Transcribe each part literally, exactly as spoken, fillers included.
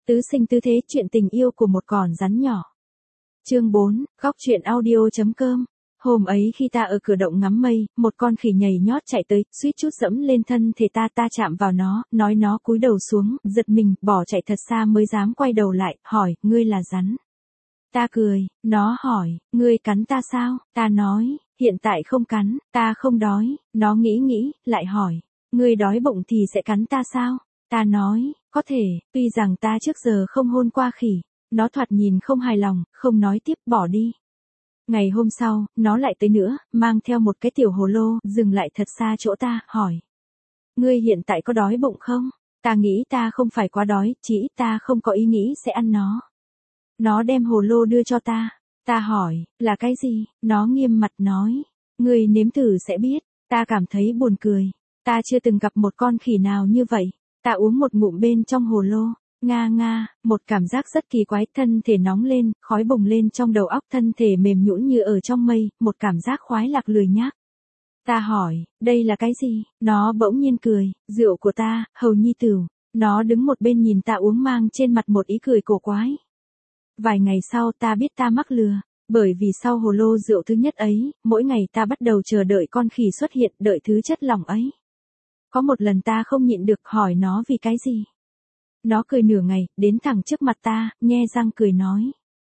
Tứ sinh tứ thế, chuyện tình yêu của một con rắn nhỏ. Chương bốn, góc truyện audio.com. Hôm ấy khi ta ở cửa động ngắm mây, một con khỉ nhảy nhót chạy tới, suýt chút dẫm lên thân thể ta, ta chạm vào nó, nói nó cúi đầu xuống, giật mình, bỏ chạy thật xa mới dám quay đầu lại, hỏi, ngươi là rắn. Ta cười, nó hỏi, ngươi cắn ta sao? Ta nói, hiện tại không cắn, ta không đói. Nó nghĩ nghĩ, lại hỏi, ngươi đói bụng thì sẽ cắn ta sao? Ta nói, có thể, tuy rằng ta trước giờ không hôn qua khỉ. Nó thoạt nhìn không hài lòng, không nói tiếp, bỏ đi. Ngày hôm sau, nó lại tới nữa, mang theo một cái tiểu hồ lô, dừng lại thật xa chỗ ta, hỏi. Ngươi hiện tại có đói bụng không? Ta nghĩ ta không phải quá đói, chỉ ít ta không có ý nghĩ sẽ ăn nó. Nó đem hồ lô đưa cho ta. Ta hỏi, là cái gì? Nó nghiêm mặt nói. Ngươi nếm thử sẽ biết. Ta cảm thấy buồn cười. Ta chưa từng gặp một con khỉ nào như vậy. Ta uống một ngụm bên trong hồ lô. Nga nga, một cảm giác rất kỳ quái, thân thể nóng lên, khói bùng lên trong đầu óc, thân thể mềm nhũn như ở trong mây, một cảm giác khoái lạc lười nhác. Ta hỏi, đây là cái gì? Nó bỗng nhiên cười, rượu của ta, hầu nhi tửu. Nó đứng một bên nhìn ta uống, mang trên mặt một ý cười cổ quái. Vài ngày sau ta biết ta mắc lừa, bởi vì sau hồ lô rượu thứ nhất ấy, mỗi ngày ta bắt đầu chờ đợi con khỉ xuất hiện, đợi thứ chất lỏng ấy. Có một lần ta không nhịn được hỏi nó vì cái gì. Nó cười nửa ngày, đến thẳng trước mặt ta, nhe răng cười nói.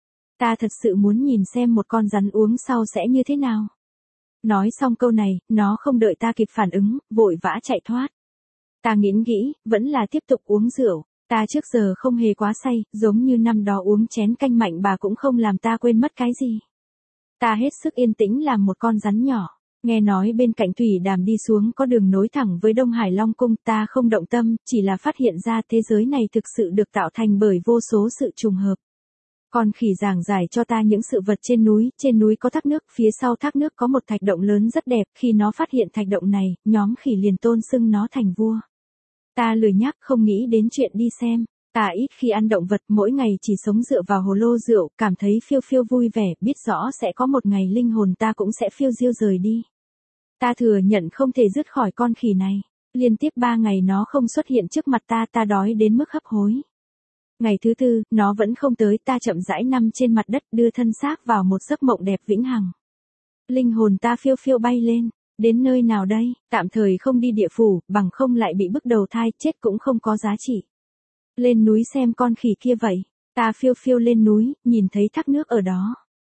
Ta thật sự muốn nhìn xem một con rắn uống sau sẽ như thế nào. Nói xong câu này, nó không đợi ta kịp phản ứng, vội vã chạy thoát. Ta nghiến nghĩ, vẫn là tiếp tục uống rượu. Ta trước giờ không hề quá say, giống như năm đó uống chén canh mạnh bà cũng không làm ta quên mất cái gì. Ta hết sức yên tĩnh làm một con rắn nhỏ. Nghe nói bên cạnh thủy đàm đi xuống có đường nối thẳng với Đông Hải Long Cung, ta không động tâm, chỉ là phát hiện ra thế giới này thực sự được tạo thành bởi vô số sự trùng hợp. Con khỉ giảng giải cho ta những sự vật trên núi, trên núi có thác nước, phía sau thác nước có một thạch động lớn rất đẹp, khi nó phát hiện thạch động này, nhóm khỉ liền tôn xưng nó thành vua. Ta lười nhác không nghĩ đến chuyện đi xem. Ta ít khi ăn động vật, mỗi ngày chỉ sống dựa vào hồ lô rượu, cảm thấy phiêu phiêu vui vẻ, biết rõ sẽ có một ngày linh hồn ta cũng sẽ phiêu diêu rời đi. Ta thừa nhận không thể dứt khỏi con khỉ này. Liên tiếp ba ngày nó không xuất hiện trước mặt ta, ta đói đến mức hấp hối. Ngày thứ tư, nó vẫn không tới, ta chậm rãi nằm trên mặt đất, đưa thân xác vào một giấc mộng đẹp vĩnh hằng. Linh hồn ta phiêu phiêu bay lên. Đến nơi nào đây? Tạm thời không đi địa phủ, bằng không lại bị bức đầu thai, chết cũng không có giá trị. Lên núi xem con khỉ kia vậy. Ta phiêu phiêu lên núi, nhìn thấy thác nước ở đó.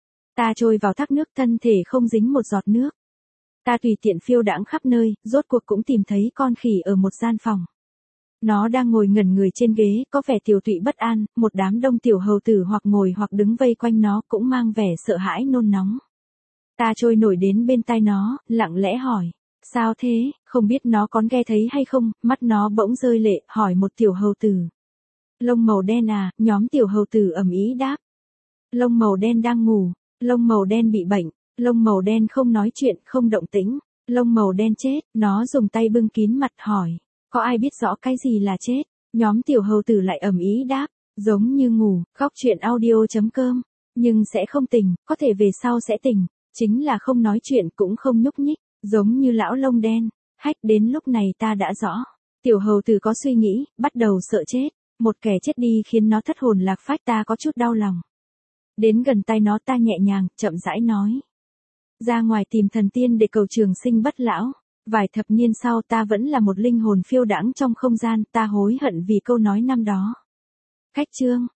Ta trôi vào thác nước, thân thể không dính một giọt nước. Ta tùy tiện phiêu đãng khắp nơi, rốt cuộc cũng tìm thấy con khỉ ở một gian phòng. Nó đang ngồi ngẩn người trên ghế, có vẻ tiều tụy bất an, một đám đông tiểu hầu tử hoặc ngồi hoặc đứng vây quanh nó cũng mang vẻ sợ hãi nôn nóng. Ta trôi nổi đến bên tai nó, lặng lẽ hỏi. Sao thế, không biết nó có nghe thấy hay không, mắt nó bỗng rơi lệ, hỏi một tiểu hầu tử. Lông màu đen à, nhóm tiểu hầu tử ầm ĩ đáp. Lông màu đen đang ngủ, lông màu đen bị bệnh, lông màu đen không nói chuyện, không động tĩnh, lông màu đen chết, nó dùng tay bưng kín mặt hỏi. Có ai biết rõ cái gì là chết? Nhóm tiểu hầu tử lại ầm ĩ đáp. Giống như ngủ, góc truyện audio.com. Nhưng sẽ không tỉnh, có thể về sau sẽ tỉnh. Chính là không nói chuyện cũng không nhúc nhích, giống như lão lông đen. Hách, đến lúc này ta đã rõ. Tiểu hầu tử có suy nghĩ, bắt đầu sợ chết. Một kẻ chết đi khiến nó thất hồn lạc phách, ta có chút đau lòng. Đến gần tai nó, ta nhẹ nhàng, chậm rãi nói. Ra ngoài tìm thần tiên để cầu trường sinh bất lão. Vài thập niên sau ta vẫn là một linh hồn phiêu đãng trong không gian, ta hối hận vì câu nói năm đó. Cách chương.